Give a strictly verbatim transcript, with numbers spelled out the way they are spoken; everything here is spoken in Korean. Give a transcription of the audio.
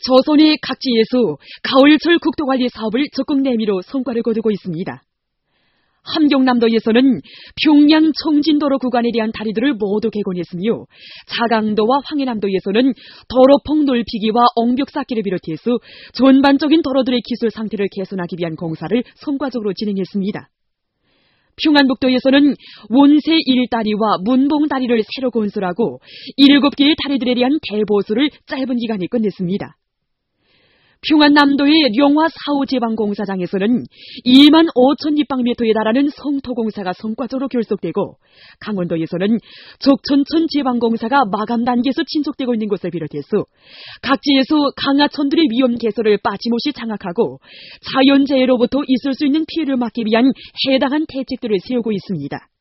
조선의 각지에서 가을철 국토관리 사업을 적극 내밀어 성과를 거두고 있습니다. 함경남도에서는 평양 청진도로 구간에 대한 다리들을 모두 개건했으며, 자강도와 황해남도에서는 도로폭 넓히기와 옹벽 쌓기를 비롯해서 전반적인 도로들의 기술 상태를 개선하기 위한 공사를 성과적으로 진행했습니다. 평안북도에서는 원세 일 다리와 문봉 다리를 새로 건설하고 일곱 개의 다리들에 대한 대보수를 짧은 기간에 끝냈습니다. 평안남도의 룡화 사 호 제방공사장에서는 이만 오천立方미터에 달하는 성토공사가 성과적으로 결속되고, 강원도에서는 적천천 제방공사가 마감 단계에서 진척되고 있는 것을 비롯해서 각지에서 강하천들의 위험 개소를 빠짐없이 장악하고 자연재해로부터 있을 수 있는 피해를 막기 위한 해당한 대책들을 세우고 있습니다.